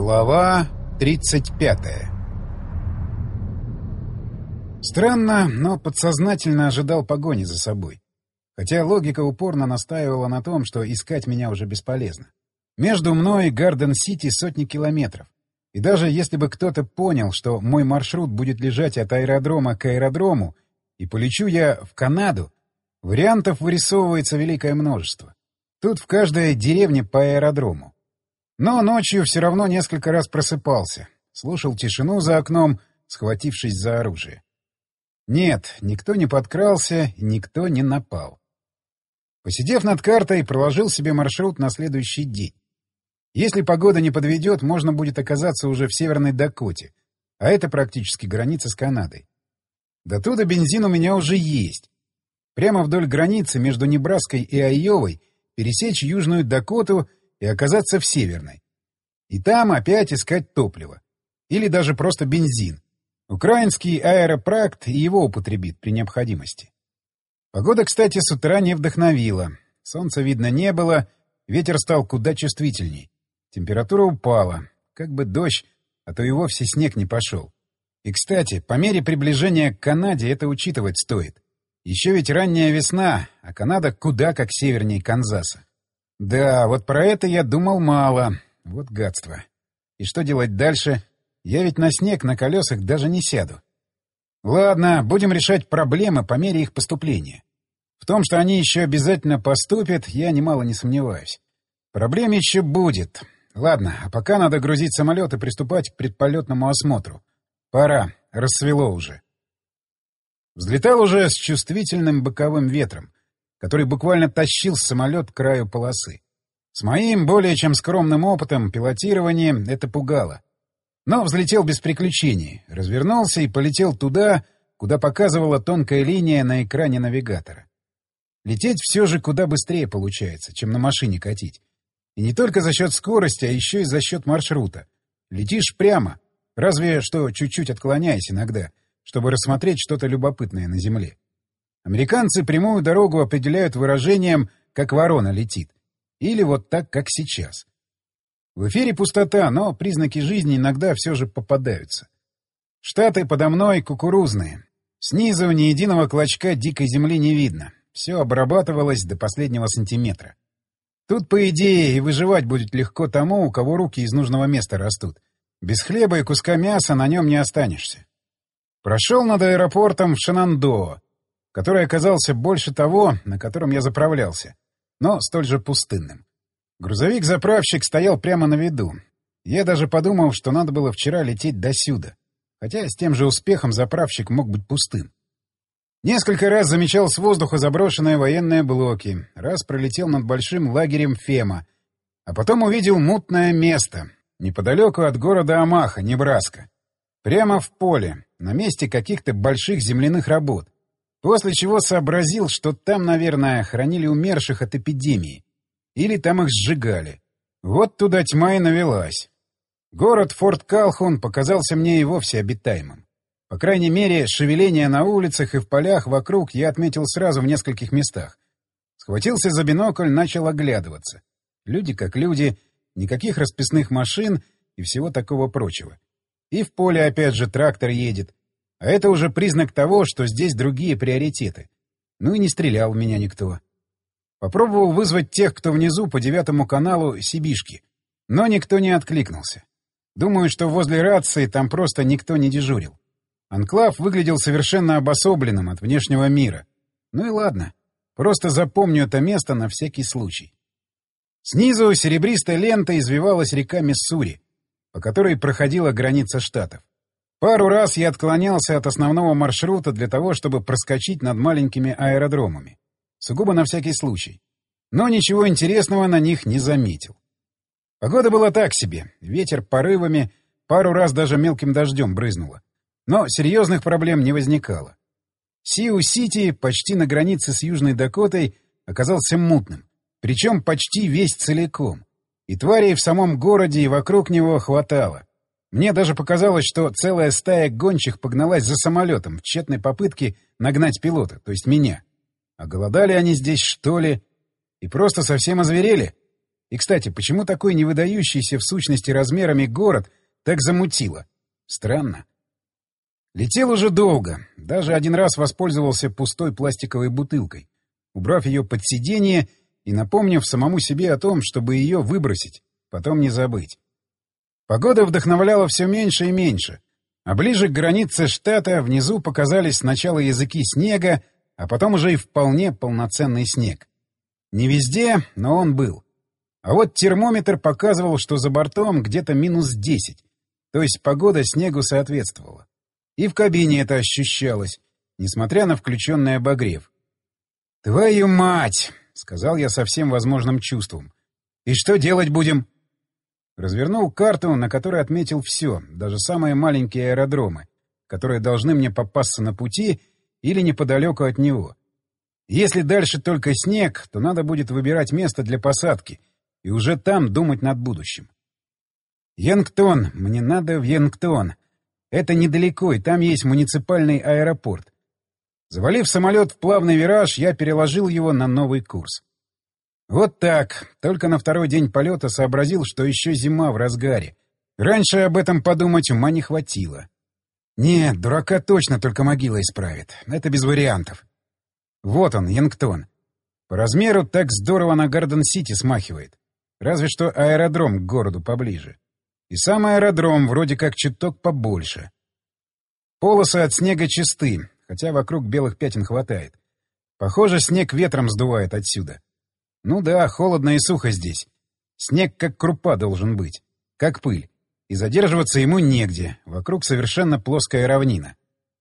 Глава 35. Странно, но подсознательно ожидал погони за собой. Хотя логика упорно настаивала на том, что искать меня уже бесполезно. Между мной и Гарден-Сити сотни километров. И даже если бы кто-то понял, что мой маршрут будет лежать от аэродрома к аэродрому, и полечу я в Канаду, вариантов вырисовывается великое множество. Тут в каждой деревне по аэродрому. Но ночью все равно несколько раз просыпался, слушал тишину за окном, схватившись за оружие. Нет, никто не подкрался и никто не напал. Посидев над картой, проложил себе маршрут на следующий день. Если погода не подведет, можно будет оказаться уже в Северной Дакоте, а это практически граница с Канадой. До туда бензин у меня уже есть. Прямо вдоль границы между Небраской и Айовой пересечь Южную Дакоту и оказаться в Северной. И там опять искать топливо. Или даже просто бензин. Украинский аэропракт и его употребит при необходимости. Погода, кстати, с утра не вдохновила. Солнца видно не было, ветер стал куда чувствительней. Температура упала. Как бы дождь, а то и вовсе снег не пошел. И, кстати, по мере приближения к Канаде это учитывать стоит. Еще ведь ранняя весна, а Канада куда как севернее Канзаса. Да, вот про это я думал мало. Вот гадство. И что делать дальше? Я ведь на снег на колесах даже не сяду. Ладно, будем решать проблемы по мере их поступления. В том, что они еще обязательно поступят, я немало не сомневаюсь. Проблем еще будет. Ладно, а пока надо грузить самолет и приступать к предполетному осмотру. Пора, рассвело уже. Взлетал уже с чувствительным боковым ветром, который буквально тащил самолет к краю полосы. С моим более чем скромным опытом пилотирования это пугало. Но взлетел без приключений, развернулся и полетел туда, куда показывала тонкая линия на экране навигатора. Лететь все же куда быстрее получается, чем на машине катить. И не только за счет скорости, а еще и за счет маршрута. Летишь прямо, разве что чуть-чуть отклоняясь иногда, чтобы рассмотреть что-то любопытное на земле. Американцы прямую дорогу определяют выражением «как ворона летит» или вот так, как сейчас. В эфире пустота, но признаки жизни иногда все же попадаются. Штаты подо мной кукурузные. Снизу ни единого клочка дикой земли не видно. Все обрабатывалось до последнего сантиметра. Тут, по идее, и выживать будет легко тому, у кого руки из нужного места растут. Без хлеба и куска мяса на нем не останешься. Прошел над аэропортом в Шенандоо, который оказался больше того, на котором я заправлялся, но столь же пустынным. Грузовик-заправщик стоял прямо на виду. Я даже подумал, что надо было вчера лететь досюда, хотя с тем же успехом заправщик мог быть пустым. Несколько раз замечал с воздуха заброшенные военные блоки, раз пролетел над большим лагерем Фема, а потом увидел мутное место, неподалеку от города Омаха, Небраска. Прямо в поле, на месте каких-то больших земляных работ. После чего сообразил, что там, наверное, хоронили умерших от эпидемии. Или там их сжигали. Вот туда тьма и навелась. Город Форт Калхун показался мне и вовсе обитаемым. По крайней мере, шевеление на улицах и в полях вокруг я отметил сразу в нескольких местах. Схватился за бинокль, начал оглядываться. Люди как люди, никаких расписных машин и всего такого прочего. И в поле опять же трактор едет. А это уже признак того, что здесь другие приоритеты. Ну и не стрелял в меня никто. Попробовал вызвать тех, кто внизу по 9 каналу Сибишки. Но никто не откликнулся. Думаю, что возле рации там просто никто не дежурил. Анклав выглядел совершенно обособленным от внешнего мира. Ну и ладно. Просто запомню это место на всякий случай. Снизу серебристой лентой извивалась река Миссури, по которой проходила граница штатов. Пару раз я отклонялся от основного маршрута для того, чтобы проскочить над маленькими аэродромами. Сугубо на всякий случай. Но ничего интересного на них не заметил. Погода была так себе. Ветер порывами, пару раз даже мелким дождем брызнуло. Но серьезных проблем не возникало. Сиу-Сити, почти на границе с Южной Дакотой, оказался мутным. Причем почти весь целиком. И тварей в самом городе и вокруг него хватало. Мне даже показалось, что целая стая гончих погналась за самолетом в тщетной попытке нагнать пилота, то есть меня. А голодали они здесь, что ли? И просто совсем озверели? И, кстати, почему такой невыдающийся в сущности размерами город так замутило? Странно. Летел уже долго. Даже один раз воспользовался пустой пластиковой бутылкой, убрав ее под сиденье и напомнив самому себе о том, чтобы ее выбросить, потом не забыть. Погода вдохновляла все меньше и меньше, а ближе к границе штата внизу показались сначала языки снега, а потом уже и вполне полноценный снег. Не везде, но он был. А вот термометр показывал, что за бортом где-то -10, то есть погода снегу соответствовала. И в кабине это ощущалось, несмотря на включенный обогрев. «Твою мать!» — сказал я со всем возможным чувством. «И что делать будем?» Развернул карту, на которой отметил все, даже самые маленькие аэродромы, которые должны мне попасться на пути или неподалеку от него. Если дальше только снег, то надо будет выбирать место для посадки и уже там думать над будущим. Янгтон, мне надо в Янгтон. Это недалеко, и там есть муниципальный аэропорт. Завалив самолет в плавный вираж, я переложил его на новый курс. Вот так. Только на второй день полета сообразил, что еще зима в разгаре. Раньше об этом подумать ума не хватило. Нет, дурака точно только могила исправит. Это без вариантов. Вот он, Янгтон. По размеру так здорово на Гарден-Сити смахивает. Разве что аэродром к городу поближе. И сам аэродром вроде как чуток побольше. Полосы от снега чисты, хотя вокруг белых пятен хватает. Похоже, снег ветром сдувает отсюда. Ну да, холодно и сухо здесь. Снег как крупа должен быть, как пыль. И задерживаться ему негде, вокруг совершенно плоская равнина.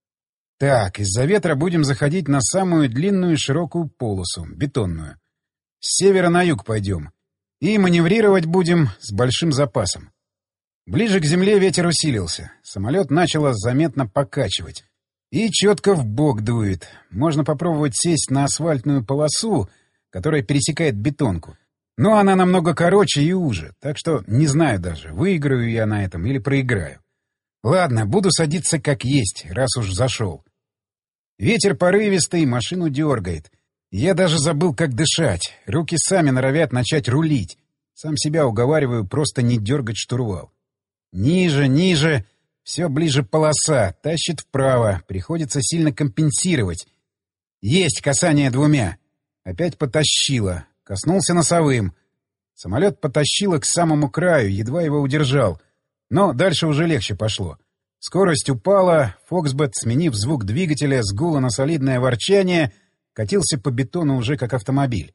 Так, из-за ветра будем заходить на самую длинную широкую полосу, бетонную. С севера на юг пойдем. И маневрировать будем с большим запасом. Ближе к земле ветер усилился. Самолет начало заметно покачивать. И четко в бок дует. Можно попробовать сесть на асфальтную полосу, которая пересекает бетонку. Но она намного короче и уже, так что не знаю даже, выиграю я на этом или проиграю. Ладно, буду садиться как есть, раз уж зашел. Ветер порывистый, машину дергает. Я даже забыл, как дышать. Руки сами норовят начать рулить. Сам себя уговариваю просто не дергать штурвал. Ниже, ниже. Все ближе полоса. Тащит вправо. Приходится сильно компенсировать. Есть касание двумя. Опять потащило. Коснулся носовым. Самолет потащило к самому краю, едва его удержал. Но дальше уже легче пошло. Скорость упала. Фоксбет, сменив звук двигателя с гула на солидное ворчание, катился по бетону уже как автомобиль.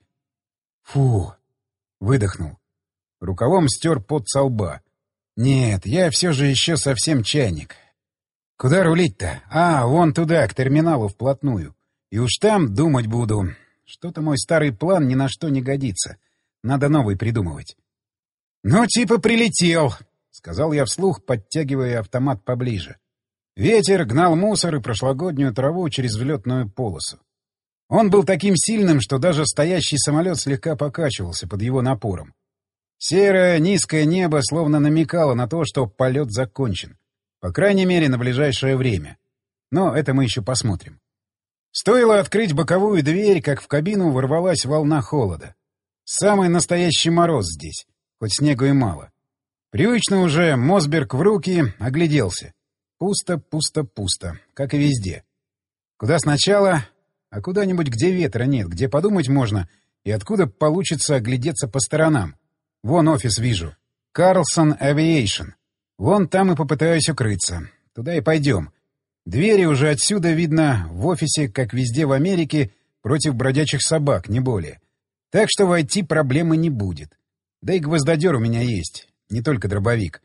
Фу! Выдохнул. Рукавом стер пот со лба. Нет, я все же еще совсем чайник. Куда рулить-то? А, вон туда, к терминалу вплотную. И уж там думать буду. Что-то мой старый план ни на что не годится. Надо новый придумывать. «Ну, типа прилетел», — сказал я вслух, подтягивая автомат поближе. Ветер гнал мусор и прошлогоднюю траву через взлетную полосу. Он был таким сильным, что даже стоящий самолет слегка покачивался под его напором. Серое, низкое небо словно намекало на то, что полет закончен. По крайней мере, на ближайшее время. Но это мы еще посмотрим. Стоило открыть боковую дверь, как в кабину ворвалась волна холода. Самый настоящий мороз здесь, хоть снегу и мало. Привычно уже Мосберг в руки огляделся. Пусто, пусто, пусто, как и везде. Куда сначала? А куда-нибудь, где ветра нет, где подумать можно, и откуда получится оглядеться по сторонам. Вон офис вижу. Карлсон Авиэйшн. Вон там и попытаюсь укрыться. Туда и пойдем. Двери уже отсюда видно в офисе, как везде в Америке, против бродячих собак, не более. Так что войти проблемы не будет. Да и гвоздодер у меня есть, не только дробовик.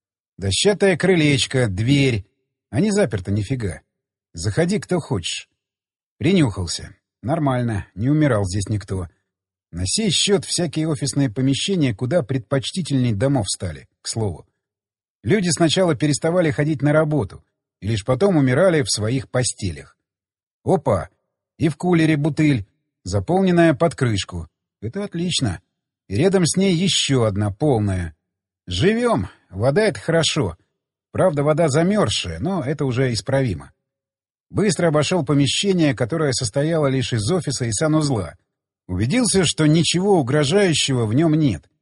Дощатое крылечко, дверь. А не заперто нифига. Заходи, кто хочешь. Принюхался. Нормально, не умирал здесь никто. На сей счет всякие офисные помещения куда предпочтительней домов стали, к слову. Люди сначала переставали ходить на работу, и лишь потом умирали в своих постелях. Опа! И в кулере бутыль, заполненная под крышку. Это отлично. И рядом с ней еще одна полная. Живем. Вода — это хорошо. Правда, вода замерзшая, но это уже исправимо. Быстро обошел помещение, которое состояло лишь из офиса и санузла. Убедился, что ничего угрожающего в нем нет.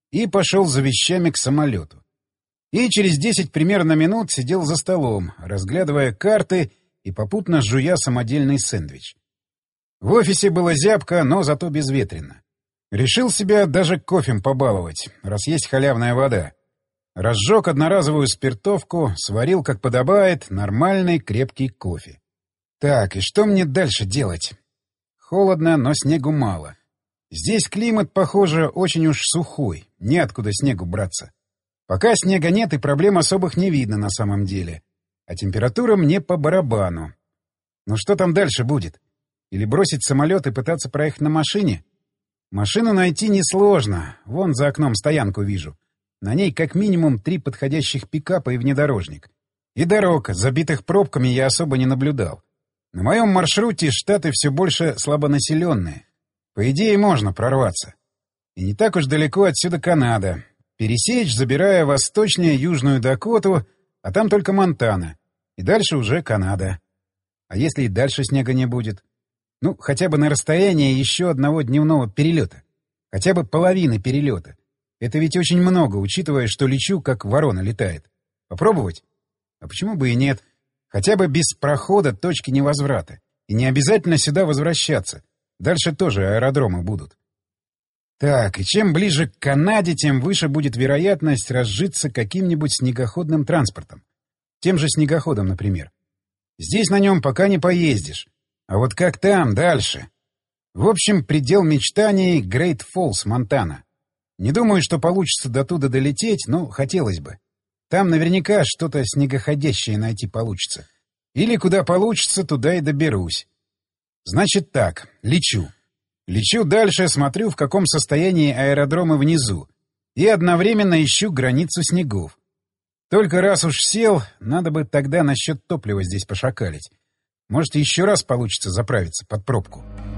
и пошел за вещами к самолету. И через 10 примерно минут сидел за столом, разглядывая карты и попутно жуя самодельный сэндвич. В офисе было зябко, но зато безветренно. Решил себя даже кофем побаловать, раз есть халявная вода. Разжег одноразовую спиртовку, сварил, как подобает, нормальный крепкий кофе. Так, и что мне дальше делать? Холодно, но снегу мало. Здесь климат, похоже, очень уж сухой, неоткуда снегу браться. Пока снега нет и проблем особых не видно на самом деле. А температура мне по барабану. Ну что там дальше будет? Или бросить самолет и пытаться проехать на машине? Машину найти несложно. Вон за окном стоянку вижу. На ней как минимум 3 подходящих пикапа и внедорожник. И дорог, забитых пробками, я особо не наблюдал. На моем маршруте штаты все больше слабонаселенные. По идее, можно прорваться. И не так уж далеко отсюда Канада. Пересечь, забирая восточнее Южную Дакоту, а там только Монтана. И дальше уже Канада. А если и дальше снега не будет? Ну, хотя бы на расстоянии еще одного дневного перелета. Хотя бы половины перелета. Это ведь очень много, учитывая, что лечу, как ворона летает. Попробовать? А почему бы и нет? Хотя бы без прохода точки невозврата. И не обязательно сюда возвращаться. Дальше тоже аэродромы будут. Так, и чем ближе к Канаде, тем выше будет вероятность разжиться каким-нибудь снегоходным транспортом. Тем же снегоходом, например. Здесь на нем пока не поездишь. А вот как там, дальше? В общем, предел мечтаний — Грейт Фоллс, Монтана. Не думаю, что получится до туда долететь, но хотелось бы. Там наверняка что-то снегоходящее найти получится. Или куда получится, туда и доберусь. Значит так, лечу. Лечу дальше, смотрю, в каком состоянии аэродромы внизу. И одновременно ищу границу снегов. Только раз уж сел, надо бы тогда насчет топлива здесь пошакалить. Может, еще раз получится заправиться под пробку.